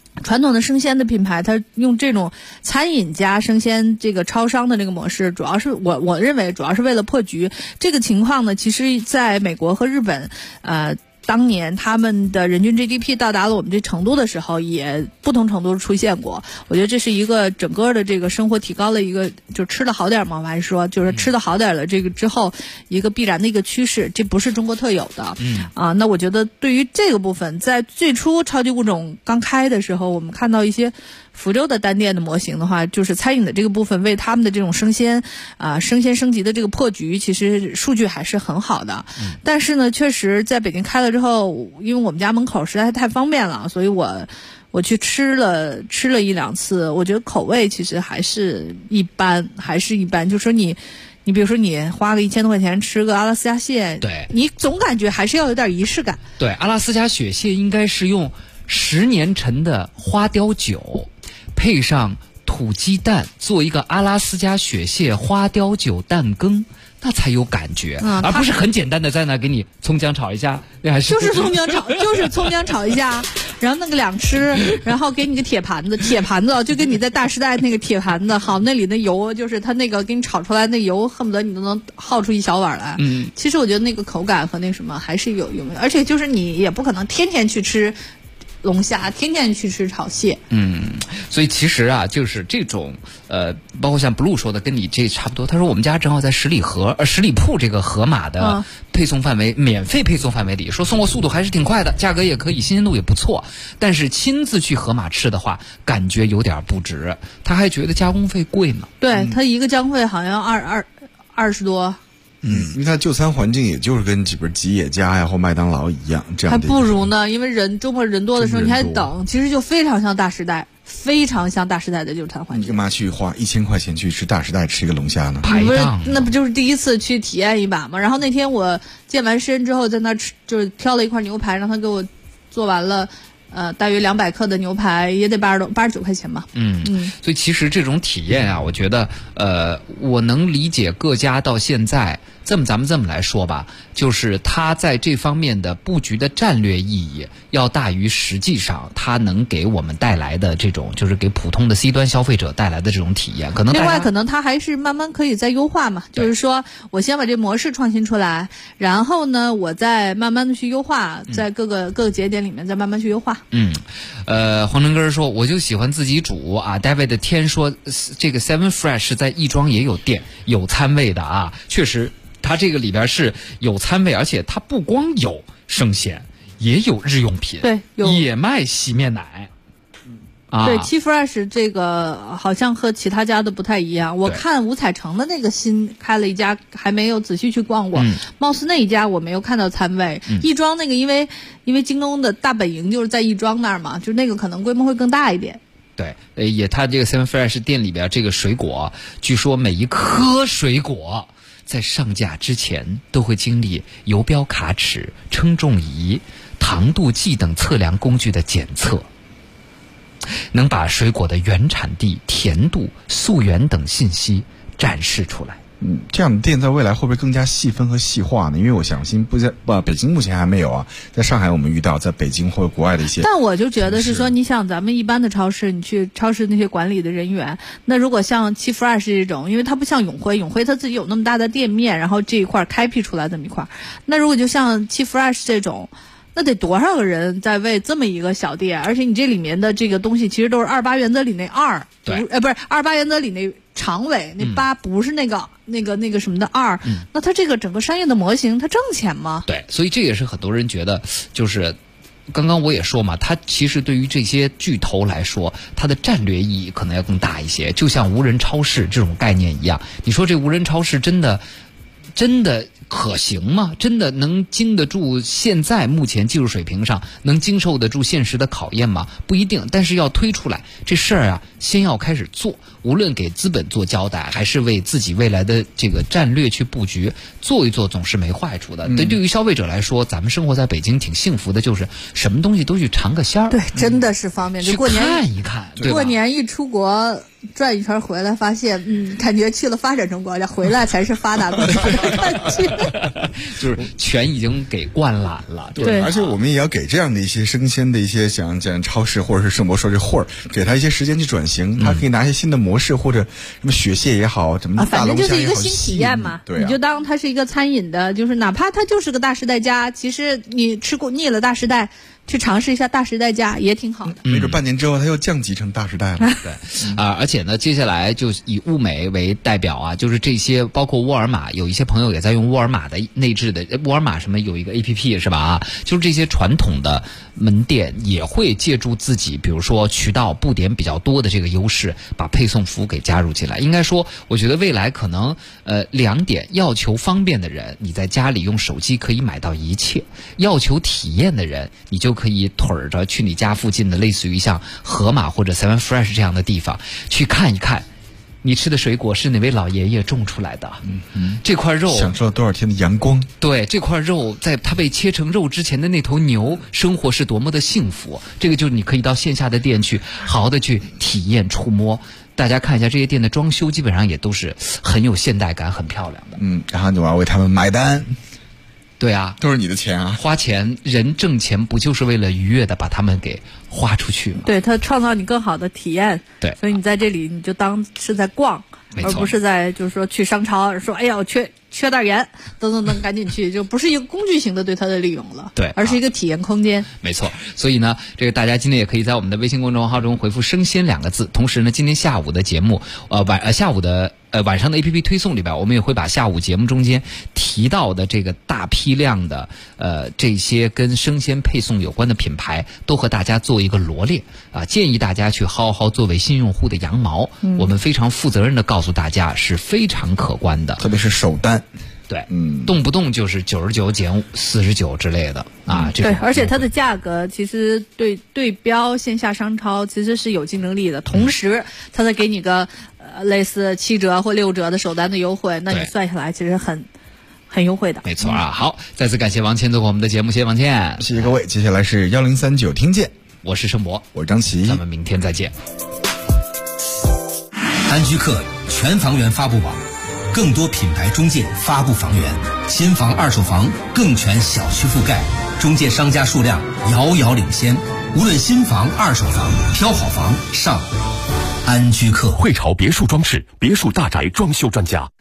[SPEAKER 15] 传统的生鲜的品牌，它用这种餐饮加生鲜这个超商的这个模式，主要是我认为主要是为了破局。这个情况呢，其实在美国和日本，当年他们的人均 GDP 到达了我们这程度的时候，也不同程度出现过。我觉得这是一个整个的这个生活提高了一个，就吃得好点嘛，我还是说就是吃得好点了，这个之后一个必然的一个趋势，这不是中国特有的。那我觉得对于这个部分，在最初超级物种刚开的时候，我们看到一些福州的单店的模型的话，就是餐饮的这个部分为他们的这种生鲜升级的这个破局，其实数据还是很好的。但是呢，确实在北京开了之后，因为我们家门口实在太方便了，所以我去吃了1-2次，我觉得口味其实还是一般。就说你比如说你花个1000多块钱吃个阿拉斯加蟹，
[SPEAKER 13] 对，
[SPEAKER 15] 你总感觉还是要有点仪式感。
[SPEAKER 13] 对，阿拉斯加雪蟹应该是用10年陈的花雕酒配上土鸡蛋做一个阿拉斯加雪蟹花雕酒蛋羹，那才有感觉，而不是很简单的在那给你葱姜炒一下，
[SPEAKER 15] 就是葱姜炒一下，然后弄个2吃，然后给你个铁盘子就跟你在大时代那个铁盘子，好，那里的油就是它那个给你炒出来那油，恨不得你都能耗出一小碗来。其实我觉得那个口感和那什么还是有，而且就是你也不可能天天去吃龙虾，天天去吃炒蟹。
[SPEAKER 13] 所以其实啊，就是这种包括像 Blue 说的，跟你这差不多。他说我们家正好在十里铺这个盒马的配送范围，免费配送范围里，说送货速度还是挺快的，价格也可以，新鲜度也不错。但是亲自去盒马吃的话，感觉有点不值。他还觉得加工费贵呢。
[SPEAKER 15] 对，他一个加工费好像20多。
[SPEAKER 14] 因为它就餐环境也就是跟吉野家呀或麦当劳一样，这样的
[SPEAKER 15] 还不如呢。因为周末人多的时候你还等，其实就非常像大时代的就餐环境。
[SPEAKER 14] 你干嘛去花1000块钱去吃大时代吃一个龙虾呢？
[SPEAKER 13] 排档，
[SPEAKER 15] 那不就是第一次去体验一把吗？然后那天我健完身之后在那吃，就是挑了一块牛排，让他给我做完了。大约200克的牛排也得89块钱吧。
[SPEAKER 13] 所以其实这种体验啊，我觉得我能理解各家到现在咱们这么来说吧，就是它在这方面的布局的战略意义要大于实际上它能给我们带来的这种，就是给普通的 C 端消费者带来的这种体验。可能
[SPEAKER 15] 另外可能它还是慢慢可以再优化嘛，就是说我先把这模式创新出来，然后呢我再慢慢的去优化，在各个节点里面再慢慢去优化。
[SPEAKER 13] 黄晨根说我就喜欢自己煮啊。David 天说这个 Seven Fresh 在亦庄也有店有餐位的啊，确实它这个里边是有餐位，而且它不光有生鲜，也有日用品，
[SPEAKER 15] 对，
[SPEAKER 13] 也卖洗面奶。
[SPEAKER 15] 对，7 Fresh 这个好像和其他家的不太一样。我看五彩城的那个新开了一家，还没有仔细去逛过。貌似那一家我没有看到餐位。亦庄那个因为京东的大本营就是在亦庄那儿嘛，就那个可能规模会更大一点。
[SPEAKER 13] 对，它这个 Seven Fresh 店里边这个水果，据说每一颗水果在上架之前都会经历游标卡尺、称重仪、糖度计等测量工具的检测，能把水果的原产地、甜度、溯源等信息展示出来。
[SPEAKER 14] 这样的店在未来会不会更加细分和细化呢？因为我相信北京目前还没有啊，在上海我们遇到，在北京或者国外的一些。
[SPEAKER 15] 但我就觉得是说，你想咱们一般的超市，你去超市那些管理的人员，那如果像7 Fresh 这种，因为它不像永辉它自己有那么大的店面，然后这一块开辟出来这么一块，那如果就像7 Fresh 这种。那得多少个人在为这么一个小店？而且你这里面的这个东西其实都是28原则里那2，
[SPEAKER 13] 对，
[SPEAKER 15] 不是28原则里那长尾那8，不是那个什么的2。那它这个整个商业的模型，它挣钱吗？
[SPEAKER 13] 对，所以这也是很多人觉得，就是刚刚我也说嘛，它其实对于这些巨头来说，它的战略意义可能要更大一些。就像无人超市这种概念一样，你说这无人超市真的可行吗？真的能经得住现在目前技术水平上能经受得住现实的考验吗？不一定，但是要推出来这事儿啊，先要开始做，无论给资本做交代，还是为自己未来的这个战略去布局，做一做总是没坏处的。对于消费者来说，咱们生活在北京挺幸福的，就是什么东西都去尝个鲜儿。
[SPEAKER 15] 对，真的是方便。
[SPEAKER 13] 去看一看，对吧？
[SPEAKER 15] 过年一出国， 转一圈回来，发现感觉去了发展中国家，回来才是发达国家的感觉。
[SPEAKER 13] 就是全已经给灌篮了。
[SPEAKER 14] 对，而且我们也要给这样的一些生鲜的一些像超市或者是盛博说这货儿，给他一些时间去转型，他可以拿一些新的模式，或者什么雪蟹也好，什么大龙虾也好，
[SPEAKER 15] 反正就是一个新体验嘛。
[SPEAKER 14] 对、啊，
[SPEAKER 15] 你就当它是一个餐饮的，就是哪怕它就是个大时代家，其实你吃过腻了大时代，去尝试一下大时代家也挺好的。
[SPEAKER 14] 没准半年之后它又降级成大时代了。
[SPEAKER 13] 对，而且呢，接下来就以物美为代表啊，就是这些包括沃尔玛，有一些朋友也在用沃尔玛的内置的沃尔玛什么有一个 APP 是吧？啊，就是这些传统的门店也会借助自己，比如说渠道布点比较多的这个优势，把配送服务给加入进来。应该说，我觉得未来可能2点：要求方便的人，你在家里用手机可以买到一切；要求体验的人，你就可以腿着去你家附近的类似于像盒马或者 Seven Fresh 这样的地方去看一看。你吃的水果是哪位老爷爷种出来的？这块肉
[SPEAKER 14] 享受了多少天的阳光？
[SPEAKER 13] 对，这块肉在它被切成肉之前的那头牛生活是多么的幸福。这个就是你可以到线下的店去好好的去体验触摸。大家看一下这些店的装修，基本上也都是很有现代感、很漂亮的。
[SPEAKER 14] 然后你要为他们买单。
[SPEAKER 13] 对啊，
[SPEAKER 14] 都是你的钱啊！
[SPEAKER 13] 花钱，人挣钱不就是为了愉悦的把他们给花出去吗？
[SPEAKER 15] 对，他创造你更好的体验。
[SPEAKER 13] 对，
[SPEAKER 15] 所以你在这里你就当是在逛，而不是在就是说去商超说哎呀我缺点盐，等赶紧去，就不是一个工具型的对它的利用了，
[SPEAKER 13] 对，
[SPEAKER 15] 而是一个体验空间。
[SPEAKER 13] 没错，所以呢，这个大家今天也可以在我们的微信公众号中回复"生鲜"2个字。同时呢，今天下午的节目，晚上的 APP 推送里边，我们也会把下午节目中间提到的这个大批量的这些跟生鲜配送有关的品牌，都和大家做一个罗列啊，建议大家去薅薅作为新用户的羊毛。我们非常负责任的告诉大家，是非常可观的，
[SPEAKER 14] 特别是首单。
[SPEAKER 13] 对，动不动就是99减49之类的啊。
[SPEAKER 15] 对，而且它的价格其实对标线下商超其实是有竞争力的，同时它再给你个类似7折或6折的首单的优惠，那你算下来其实很优惠的。
[SPEAKER 13] 没错啊。好，再次感谢王倩做客我们的节目，谢谢王倩，
[SPEAKER 14] 谢谢各位。接下来是1039听见，
[SPEAKER 13] 我是盛博，
[SPEAKER 14] 我是张琪，
[SPEAKER 13] 咱们明天再见。
[SPEAKER 17] 安居客全房源发布网，更多品牌中介发布房源，新房二手房更全小区覆盖，中介商家数量遥遥领先。无论新房二手房，挑好房上安居客。
[SPEAKER 5] 汇潮别墅装饰，别墅大宅装修专家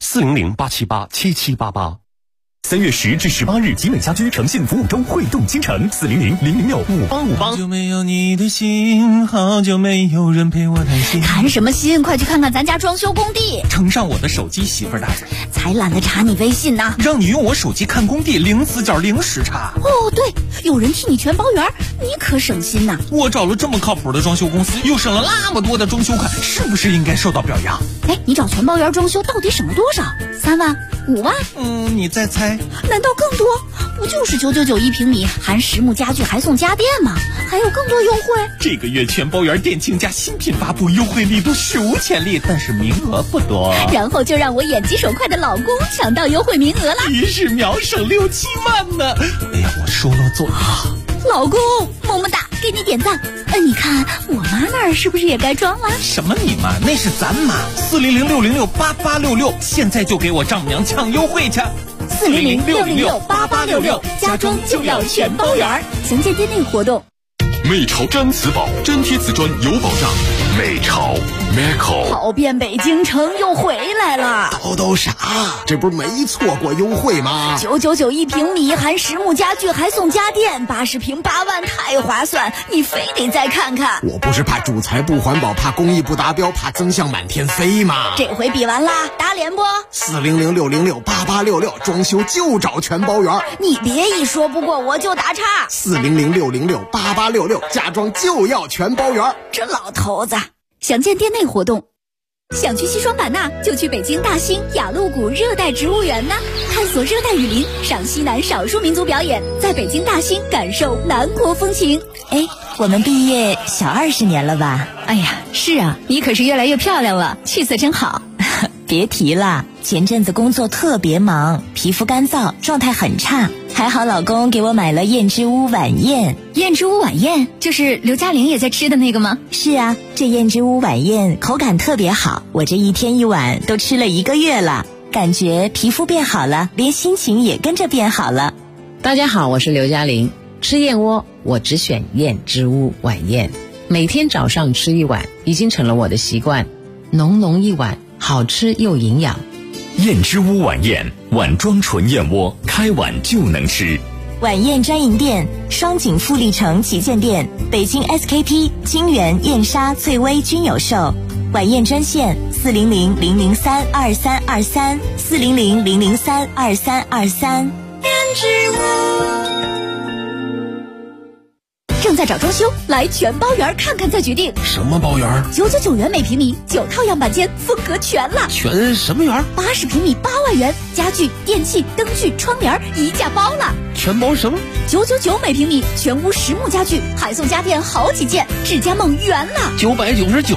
[SPEAKER 5] ，400-878-7788。3月10至18日，集美家居诚信服务周汇动倾城，400-006-5858。
[SPEAKER 6] 好久没有你的心，好久没有人陪我谈心。
[SPEAKER 3] 谈什么心？快去看看咱家装修工地。
[SPEAKER 6] 呈上我的手机，媳妇儿大人。
[SPEAKER 3] 才懒得查你微信呢。
[SPEAKER 6] 让你用我手机看工地，零死角零时差。
[SPEAKER 3] 哦，对，有人替你全包圆，你可省心呐。
[SPEAKER 6] 我找了这么靠谱的装修公司，又省了那么多的装修款，是不是应该受到表扬？
[SPEAKER 3] 哎，你找全包圆装修到底省了多少？3万、5万？
[SPEAKER 6] 你再猜？
[SPEAKER 3] 难道更多？不就是999一平米，含实木家具还送家电吗？还有更多优惠。
[SPEAKER 6] 这个月全包园店庆家新品发布，优惠力度史无前例，但是名额不多。
[SPEAKER 3] 然后就让我眼疾手快的老公抢到优惠名额了，
[SPEAKER 6] 一时秒省6-7万呢！哎呀，我说了做到。
[SPEAKER 3] 老公，么么哒，给你点赞。你看我妈那儿是不是也该装了？
[SPEAKER 6] 什么你妈？那是咱妈。400-606-8866，现在就给我丈母娘抢优惠去。
[SPEAKER 3] 400-606-8866，家装就要全包圆。详见店内活动。
[SPEAKER 5] 美潮粘瓷宝，粘贴瓷砖有保障。美潮 Meco
[SPEAKER 3] 跑遍北京城又回来了。
[SPEAKER 18] 都傻，这不是没错过优惠吗
[SPEAKER 3] ？999一平米，含实木家具还送家电，80平8万，太划算，你非得再看看。
[SPEAKER 18] 我不是怕主材不环保，怕工艺不达标，怕增项满天飞吗？
[SPEAKER 3] 这回比完啦，打脸不
[SPEAKER 18] ？400-606-8866，装修就找全包圆。
[SPEAKER 3] 你别一说不过我就打岔。
[SPEAKER 18] 400-606-8866，家装就要全包圆。
[SPEAKER 3] 这老头子。详见店内活动。想去西双版纳，就去北京大兴雅鹿谷热带植物园呢，探索热带雨林，赏西南少数民族表演，在北京大兴感受南国风情。
[SPEAKER 19] 哎，我们毕业小20年了吧？
[SPEAKER 3] 哎呀，是啊，你可是越来越漂亮了，气色真好。
[SPEAKER 19] 别提了，前阵子工作特别忙，皮肤干燥，状态很差。还好老公给我买了燕之屋晚宴。
[SPEAKER 3] 燕之屋晚宴就是刘嘉玲也在吃的那个吗？
[SPEAKER 19] 是啊，这燕之屋晚宴口感特别好，我这一天一碗都吃了1个月了，感觉皮肤变好了，连心情也跟着变好了。
[SPEAKER 20] 大家好，我是刘嘉玲。吃燕窝我只选燕之屋晚宴，每天早上吃1碗已经成了我的习惯，浓浓一碗，好吃又营养。
[SPEAKER 12] 燕之屋晚宴，碗装纯燕窝，开碗就能吃。
[SPEAKER 19] 晚宴专营店：双井富力城旗舰店、北京 SKP、金源、燕莎、翠微均有售。晚宴专线：400-003-2323，400-003-2323。燕之屋。
[SPEAKER 3] 正在找装修，来全包园看看再决定。
[SPEAKER 11] 什么包园
[SPEAKER 3] ？999元每平米，9套样板间，风格全了。
[SPEAKER 11] 全什么园
[SPEAKER 3] ？80平米8万元，家具、电器、灯具、窗帘一价包了。
[SPEAKER 11] 全包什么
[SPEAKER 3] ？999每平米，全屋实木家具，还送家电好几件，智家梦圆了。
[SPEAKER 11] 999